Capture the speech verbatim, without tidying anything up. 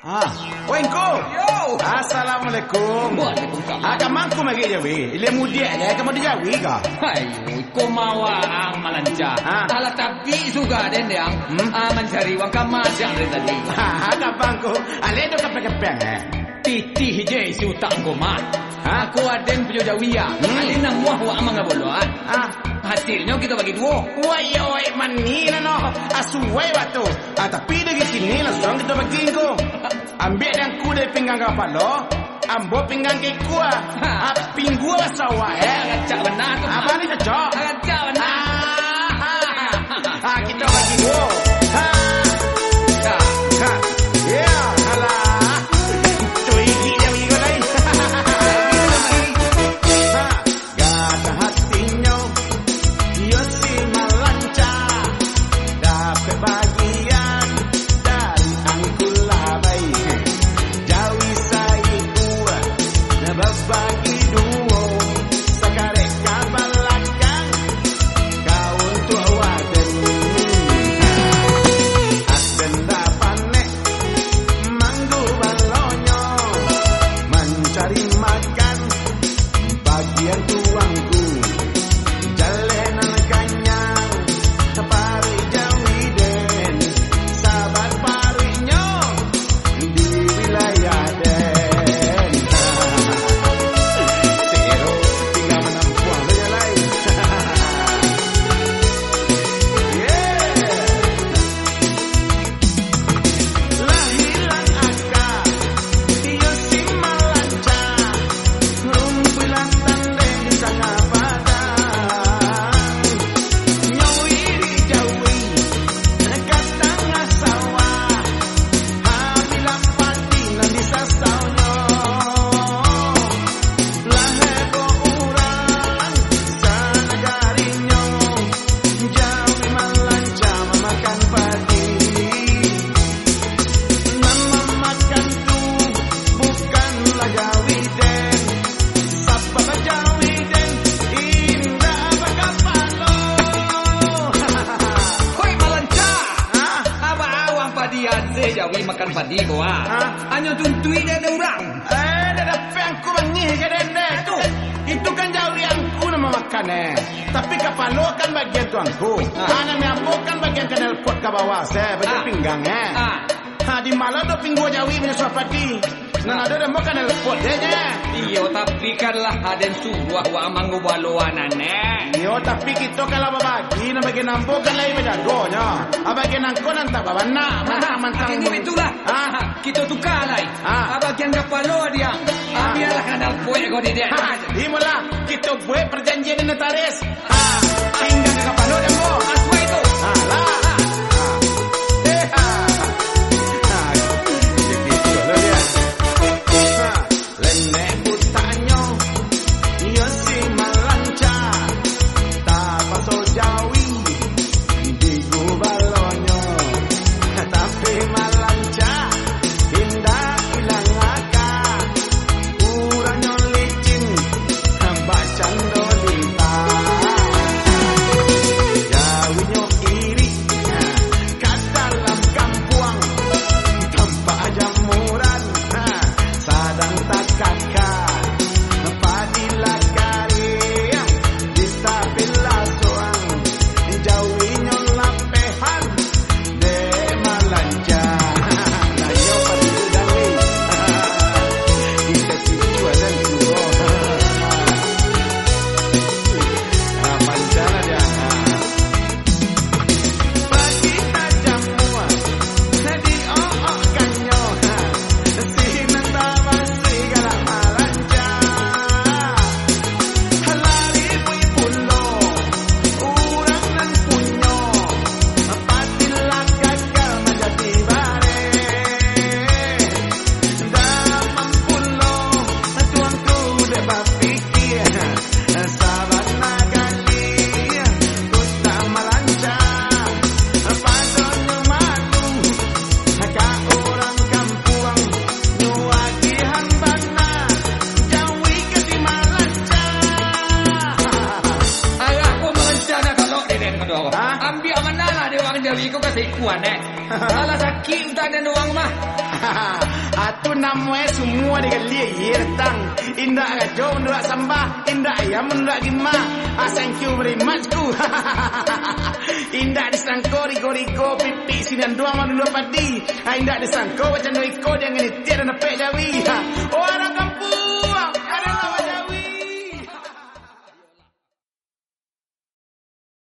Ah, Wengko. Yo. Assalamualaikum. Waalaikumsalam. Agak mangku magi Jawi. Ile mudik dia kamu di Jawi ka? Ayo, ko mawa ang malanca. Ah. Ala tapi suka den yang Hmm? ah mencari wang kamadang dari tadi. Ha, agak bangku. Ale do kepek-kepek eh. Titi je si utang ko mat. Ah. Aku aden punya jawia. Hmm. Alin nang muah wa amang ngaboloan. Ah, Hasilnya kita bagi dua. wai wai manila no. Asuwai batu. Ah, tapi dari sini langsung kita bagi ko. Ambil yang ku dari pinggang kapal lo. Ambo pinggang ke kuah. Ha. Ah, pinggu sawa eh. Agak benar tu. Apa ni cocok? Agak benar. Ah, ah, ah, kita bagi go. Ha. Ha. Ya, alah. Tu iki dia bagi go lain. Ha. Gata hatinya. Yo si malanca. Dapat bagian dari angkul labai. Jawi sai dua. Berbagi dua. Sekarang kabalakan. Kau untuk waden. Aden dapanek. Manggu balonyo. Mencari makan. Bagian tuangku. Jalanan kanyang. Pari Jawi den. Sahabat parinya. Di wilayah den. Sero tinggal menampuang saja lain. Yeah. Lah hilang akal. Iyo si malanca. Rumpulan tandeng di tengah padang. Nyawi di Jawi. Dekat tengah sawah. Habilah pati nan di sasaunya. Lah hebo urang sanagarinya. Jawi malanca memakan padi. Nama makan tu bukanlah Jawi den. Sabab Jawi den indah bakapalo. Hoi malanca. Ah, Aba awang padian se Jawi makan padi ko ah. Ah. Anyo tuntui dia ada orang. eh, dah dapat aku bangih ke dendek tu. Itu kan Jawi angku nama makan eh. Tapi kapalo kan bagian tuangku. Ah. Anak nyambo kan bagian kenal pot ke bawah saya bagian Ah. pinggang eh. Ah. Ha di malam do pinggu Jawi punya suapati. Nah ada dah makan el pot dia je. Iyo tapi kanlah aden suruh wa amang baloanan eh. Yo tapi kita kalau berbagi nak bagi nampo kan lain berjagonya. Abagi nangko nanti bawa nak mana mantang. Ini itulah. Ah. Kita tukar lai. Ah. Abagian kapalo dia. Ah. Biarlah kanal poe ko di dia. Ha, di mula kita buat perjanjian dengan notaris. Ha, tinggal ke kapal dia mo. Asma itu. Alah. Ha. Eh, ha. Ha, begitu lah dia. Ha, lenek butanyo. Yo si malanca. Tak pasal Jawi. Di gubalonyo. Tapi malanca. Indah hilang akal. Urangnya licin. Bacan dolita. Jawinya iri. Kat dalam kampuang. Tanpa jamuran. Sadang tak kakak. Padilah kariang. Bisa bila soang. Jawinya lapehan. De malanca. Nah yo padi Jawi. Kita situasan dulu. Ah, pancana dia. Bagi tajam muat. Jadi oh-oh kanyo. Sinan tawa segala malanca. Halali pui pulo. Urang nan punyo. Patilah gagal menjadi bare. Dalam pulo. Tuangku de bapikir. Sahabat nagali. Kota malanca. Padonyo malu. Ka orang kampuang. Nyuagihan bana. Jawi ke di malanca. Ayah ko merencana kalau deden kedua. Ah. Ambil mana lah dia orang Jawi ko kasih kuan eh. Alah sakit utan dan orang mah. Atu namanya semua dikali ya datang. Indah gajo menduak sambah, indah ayam menduak gima. Ah, thank you very much ku. Indah disangko riko-riko pipi sinan dua malu dua padi. Ah, indah disangko macam riko yang ini tiada napek jawi. Oh